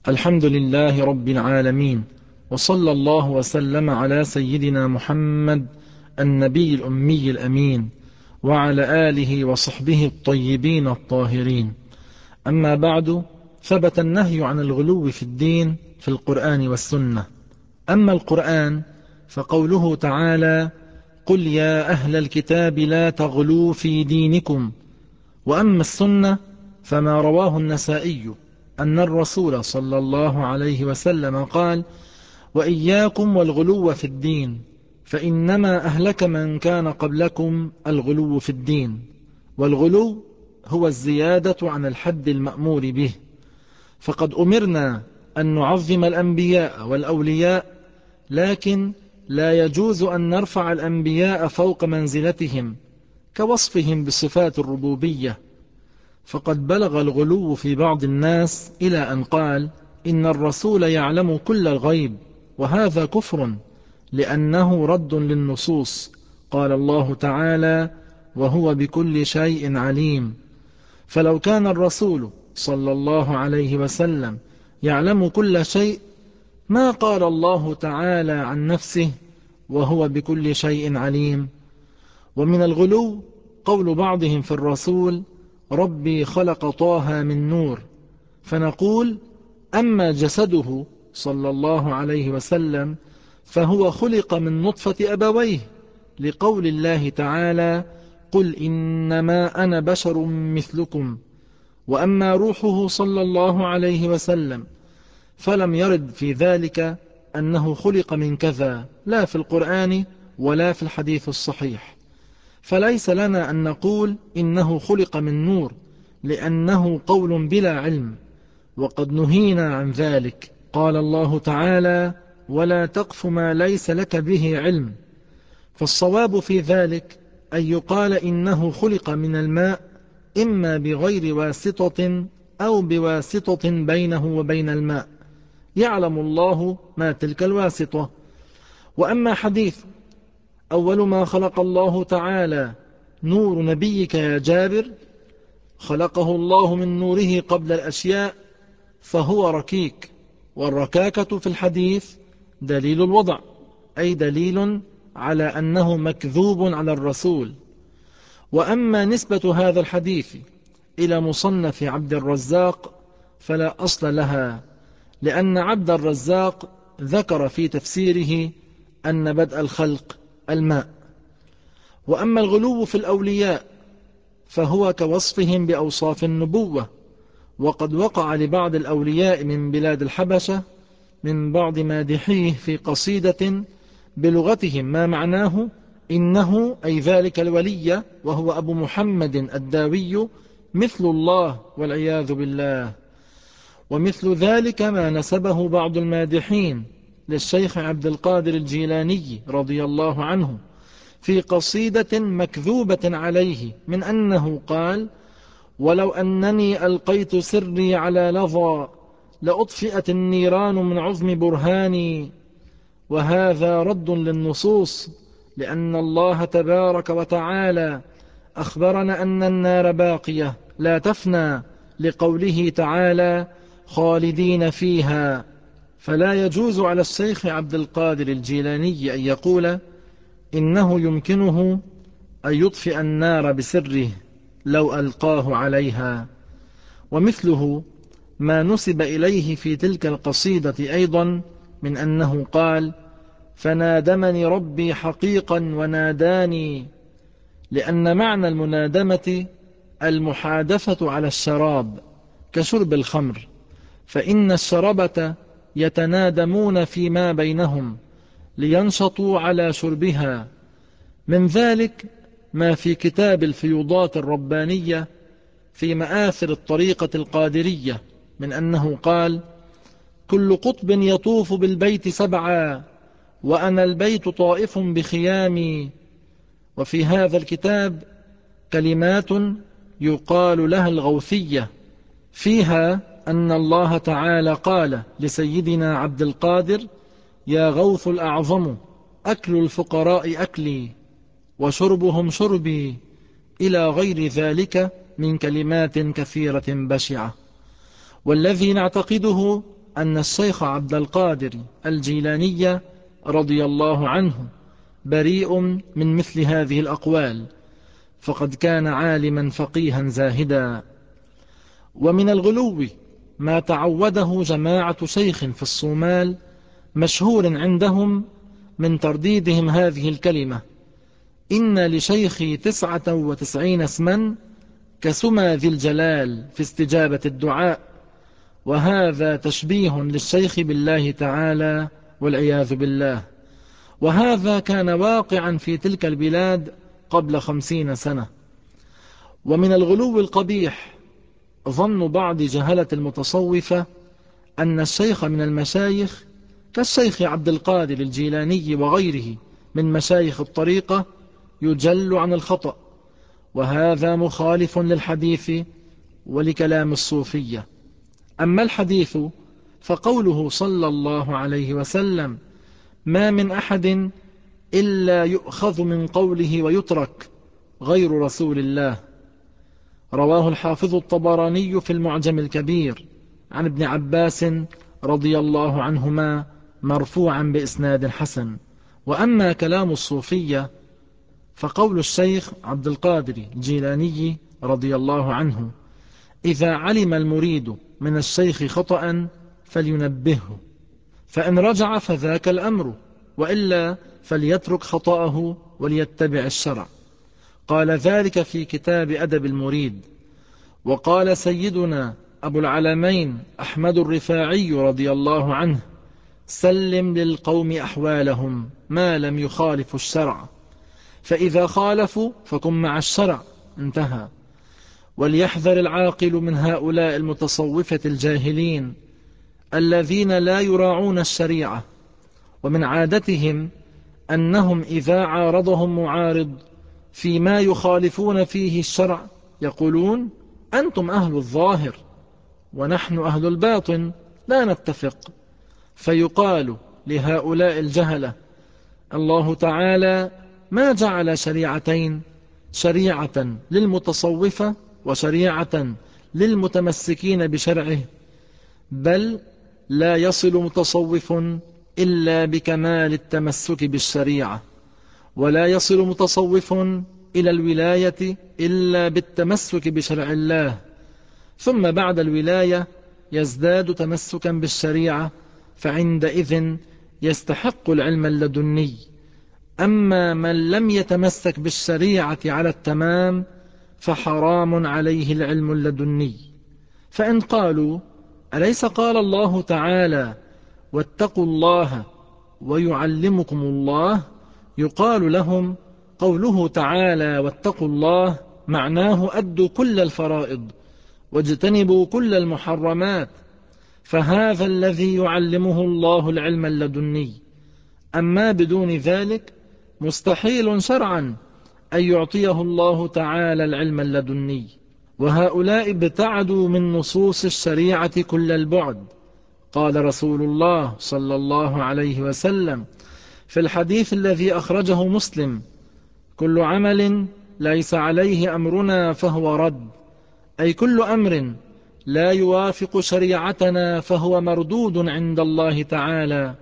الحمد لله رب العالمين، وصلى الله وسلم على سيدنا محمد النبي الأمي الأمين وعلى آله وصحبه الطيبين الطاهرين. أما بعد، ثبت النهي عن الغلو في الدين في القرآن والسنة. أما القرآن فقوله تعالى: قل يا أهل الكتاب لا تغلوا في دينكم. وأما السنة فما رواه النسائي أن الرسول صلى الله عليه وسلم قال: وإياكم والغلو في الدين، فإنما أهلك من كان قبلكم الغلو في الدين. والغلو هو الزيادة عن الحد المأمور به، فقد أمرنا أن نعظم الأنبياء والأولياء، لكن لا يجوز أن نرفع الأنبياء فوق منزلتهم كوصفهم بصفات الربوبية. فقد بلغ الغلو في بعض الناس إلى أن قال إن الرسول يعلم كل الغيب، وهذا كفر لأنه رد للنصوص. قال الله تعالى: وهو بكل شيء عليم. فلو كان الرسول صلى الله عليه وسلم يعلم كل شيء ما قال الله تعالى عن نفسه وهو بكل شيء عليم. ومن الغلو قول بعضهم في الرسول: ربي خلق طه من نور، فنقول: أما جسده صلى الله عليه وسلم فهو خلق من نطفة أبويه، لقول الله تعالى: قل إنما أنا بشر مثلكم. وأما روحه صلى الله عليه وسلم فلم يرد في ذلك أنه خلق من كذا، لا في القرآن ولا في الحديث الصحيح. فليس لنا أن نقول إنه خلق من نور، لأنه قول بلا علم، وقد نهينا عن ذلك. قال الله تعالى: ولا تقف ما ليس لك به علم. فالصواب في ذلك أن يقال إنه خلق من الماء، إما بغير واسطة أو بواسطة بينه وبين الماء، يعلم الله ما تلك الواسطة. وأما حديث أول ما خلق الله تعالى نور نبيك يا جابر، خلقه الله من نوره قبل الأشياء، فهو ركيك. والركاكة في الحديث دليل الوضع، أي دليل على أنه مكذوب على الرسول. وأما نسبة هذا الحديث إلى مصنف عبد الرزاق فلا أصل لها، لأن عبد الرزاق ذكر في تفسيره أن بدء الخلق الماء. وأما الغلو في الأولياء فهو كوصفهم بأوصاف النبوة، وقد وقع لبعض الأولياء من بلاد الحبشة من بعض مادحيه في قصيدة بلغتهم ما معناه: إنه أي ذلك الولي وهو أبو محمد الداوي مثل الله والعياذ بالله. ومثل ذلك ما نسبه بعض المادحين للشيخ عبد القادر الجيلاني رضي الله عنه في قصيدة مكذوبة عليه، من أنه قال: ولو أنني ألقيت سري على لظى لأطفئت النيران من عظم برهاني. وهذا رد للنصوص، لأن الله تبارك وتعالى أخبرنا أن النار باقية لا تفنى، لقوله تعالى: خالدين فيها. فلا يجوز على الشيخ عبد القادر الجيلاني أن يقول إنه يمكنه أن يطفئ النار بسره لو ألقاه عليها. ومثله ما نسب إليه في تلك القصيدة أيضا من أنه قال: فنادمني ربي حقيقا وناداني، لأن معنى المنادمة المحادثة على الشراب كشرب الخمر، فإن الشربة يتنادمون فيما بينهم لينشطوا على شربها. من ذلك ما في كتاب الفيوضات الربانية في مآثر الطريقة القادرية من أنه قال: كل قطب يطوف بالبيت سبعا، وأنا البيت طائف بخيامي. وفي هذا الكتاب كلمات يقال لها الغوثية، فيها أن الله تعالى قال لسيدنا عبد القادر: يا غوث الأعظم، أكل الفقراء أكلي وشربهم شربي، إلى غير ذلك من كلمات كثيرة بشعة. والذي نعتقده أن الشيخ عبد القادر الجيلاني رضي الله عنه بريء من مثل هذه الأقوال، فقد كان عالما فقيها زاهدا. ومن الغلو ما تعوده جماعة شيخ في الصومال مشهور عندهم من ترديدهم هذه الكلمة: إن لشيخي 99 اسما كسما ذي الجلال في استجابة الدعاء. وهذا تشبيه للشيخ بالله تعالى والعياذ بالله، وهذا كان واقعا في تلك البلاد قبل 50 سنة. ومن الغلو القبيح ظن بعض جهلة المتصوفة أن الشيخ من المشايخ كالشيخ عبد القادر الجيلاني وغيره من مشايخ الطريقة يجل عن الخطأ، وهذا مخالف للحديث ولكلام الصوفية. أما الحديث فقوله صلى الله عليه وسلم: ما من أحد إلا يؤخذ من قوله ويترك غير رسول الله. رواه الحافظ الطبراني في المعجم الكبير عن ابن عباس رضي الله عنهما مرفوعا بإسناد حسن. وأما كلام الصوفية فقول الشيخ عبد القادر الجيلاني رضي الله عنه: إذا علم المريد من الشيخ خطأ فلينبهه، فإن رجع فذاك الأمر، وإلا فليترك خطأه وليتبع الشرع. قال ذلك في كتاب أدب المريد. وقال سيدنا أبو العلمين أحمد الرفاعي رضي الله عنه: سلم للقوم أحوالهم ما لم يخالفوا الشرع، فإذا خالفوا فكن مع الشرع. انتهى. وليحذر العاقل من هؤلاء المتصوفة الجاهلين الذين لا يراعون الشريعة، ومن عادتهم أنهم إذا عارضهم معارض فيما يخالفون فيه الشرع يقولون: أنتم أهل الظاهر ونحن أهل الباطن لا نتفق. فيقال لهؤلاء الجهلة: الله تعالى ما جعل شريعتين، شريعة للمتصوفة وشريعة للمتمسكين بشرعه، بل لا يصل متصوف إلا بكمال التمسك بالشريعة، ولا يصل متصوف إلى الولاية إلا بالتمسك بشرع الله، ثم بعد الولاية يزداد تمسكا بالشريعة، فعندئذ يستحق العلم اللدني. أما من لم يتمسك بالشريعة على التمام فحرام عليه العلم اللدني. فإن قالوا: أليس قال الله تعالى: واتقوا الله ويعلمكم الله؟ يقال لهم: قوله تعالى واتقوا الله معناه أدوا كل الفرائض واجتنبوا كل المحرمات، فهذا الذي يعلمه الله العلم اللدني. أما بدون ذلك مستحيل شرعا أن يعطيه الله تعالى العلم اللدني. وهؤلاء ابتعدوا من نصوص الشريعة كل البعد. قال رسول الله صلى الله عليه وسلم في الحديث الذي أخرجه مسلم: كل عمل ليس عليه أمرنا فهو رد، أي كل أمر لا يوافق شريعتنا فهو مردود عند الله تعالى.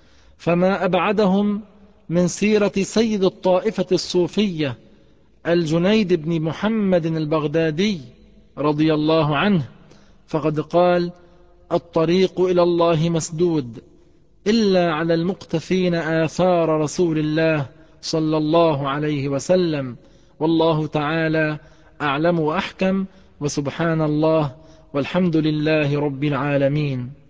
فما أبعدهم من سيرة سيد الطائفة الصوفية الجنيد بن محمد البغدادي رضي الله عنه، فقد قال: الطريق إلى الله مسدود إلا على المقتفين آثار رسول الله صلى الله عليه وسلم. والله تعالى أعلم وأحكم، وسبحان الله والحمد لله رب العالمين.